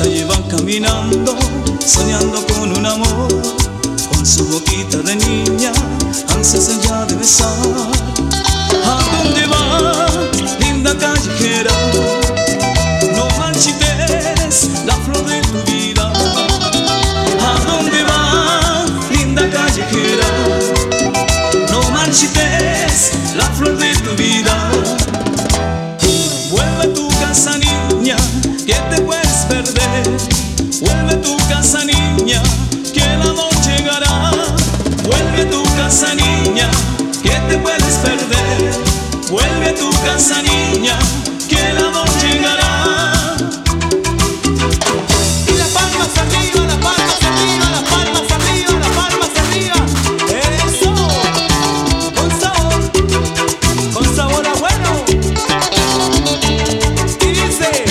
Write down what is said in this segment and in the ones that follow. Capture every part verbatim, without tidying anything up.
calles van caminando, soñando con un amor, con su boquita de niña, ansiosa ya de besar. ¿A dónde vas, linda callejera? No marchites la flor de tu vida. ¿A dónde vas, linda callejera? No marchites la flor de tu vida. Vuelve a tu casa, niña, que te puedes perder. Vuelve a tu casa, niña, que el amor llegará. Vuelve a tu casa, niña, que te puedes perder. Vuelve a tu casa, niña, que el amor llegará. Y las palmas arriba, las palmas arriba, las palmas arriba, las palmas arriba. Eso, con sabor, con sabor a bueno. Y dice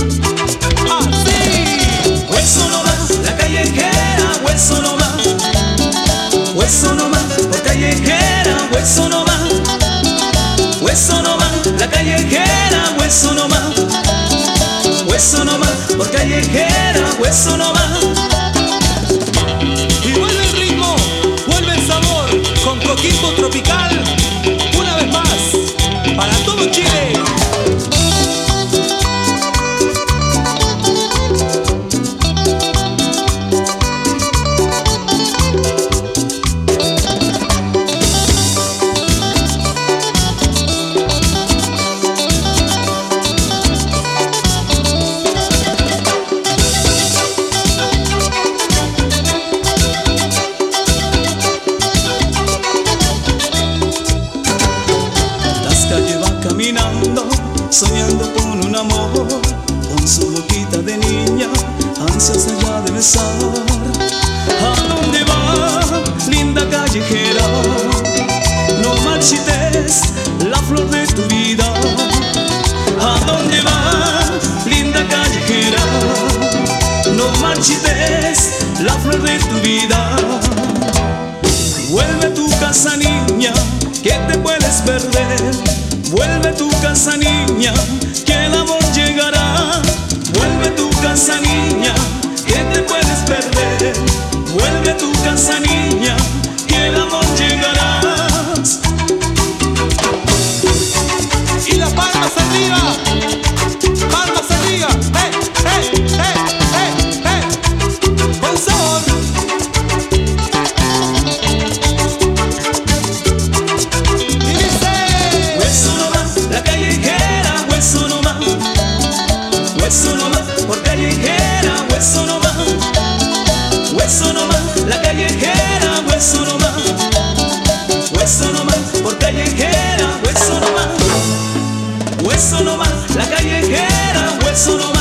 así: Hueso no va, la callejera, hueso no va. Hueso no va, por callejera, hueso no va. Hueso no va, la callejera, hueso no va. Hueso no va, por callejera, hueso no va. y vuelve el ritmo, vuelve el sabor, con Coquimbo Tropical. Una vez más, para todo Chile. Caminando, soñando con un amor, con su boquita de niña, ansiosa ya de besar. ¿A dónde va, linda callejera? No marchites la flor de tu vida. ¿A dónde va, linda callejera? No marchites la flor de tu vida. Vuelve a tu casa, niña, que te puedes perder. Vuelve a tu casa, niña, que el amor llegará. Vuelve a tu casa, niña, que te puedes perder. Vuelve a tu casa, niña, que el amor llegará. Y las palmas arriba, palmas arriba. ¡Eh, eh, eh, eh, eh! Con sabor. Y dice: Hueso no va, la callejera, hueso no va. Hueso no va, por callejera, hueso no va. Hueso no va, la callejera, hueso no va. Hueso no va, por callejera, hueso no va. Hueso no va, la callejera, hueso no va.